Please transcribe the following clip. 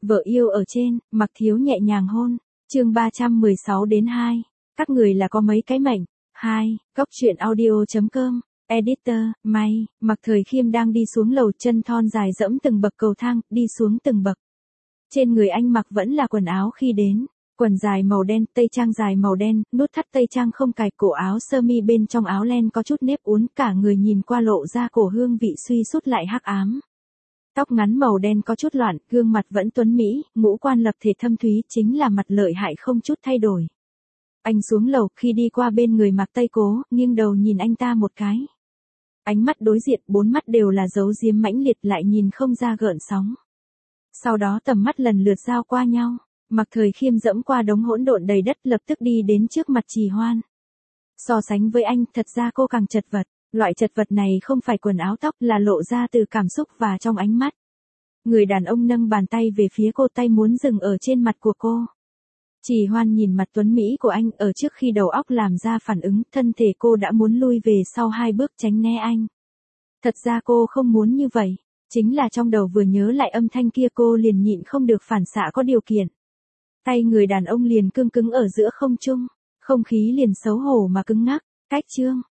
Vợ yêu ở trên, Mặc Thiếu nhẹ nhàng hôn. Chương 316 đến 2. Các người là có mấy cái mệnh. 2. Góc truyện audio.com. Editor, May. Mặc Thời Khiêm đang đi xuống lầu, chân thon dài dẫm từng bậc cầu thang, đi xuống từng bậc. Trên người anh mặc vẫn là quần áo khi đến. Quần dài màu đen, tây trang dài màu đen, nút thắt tây trang không cài, cổ áo sơ mi bên trong áo len có chút nếp uốn, cả người nhìn qua lộ ra cổ hương vị suy sút lại hắc ám. Tóc ngắn màu đen có chút loạn, gương mặt vẫn tuấn mỹ, ngũ quan lập thể thâm thúy, chính là mặt lợi hại không chút thay đổi. Anh xuống lầu, khi đi qua bên người Mạc Tây Cố, nghiêng đầu nhìn anh ta một cái. Ánh mắt đối diện, bốn mắt đều là dấu diếm mãnh liệt, lại nhìn không ra gợn sóng. Sau đó tầm mắt lần lượt giao qua nhau, Mạc Thời Khiêm dẫm qua đống hỗn độn đầy đất, lập tức đi đến trước mặt Trì Hoan. So sánh với anh, thật ra cô càng chật vật. Loại chật vật này không phải quần áo tóc, là lộ ra từ cảm xúc và trong ánh mắt. Người đàn ông nâng bàn tay về phía cô, tay muốn dừng ở trên mặt của cô. Trì Hoan nhìn mặt tuấn mỹ của anh, ở trước khi đầu óc làm ra phản ứng, thân thể cô đã muốn lui về sau 2 bước tránh né anh. Thật ra cô không muốn như vậy, chính là trong đầu vừa nhớ lại âm thanh kia cô liền nhịn không được phản xạ có điều kiện. Tay người đàn ông liền cứng cứng ở giữa không trung, không khí liền xấu hổ mà cứng ngắc. Cách chương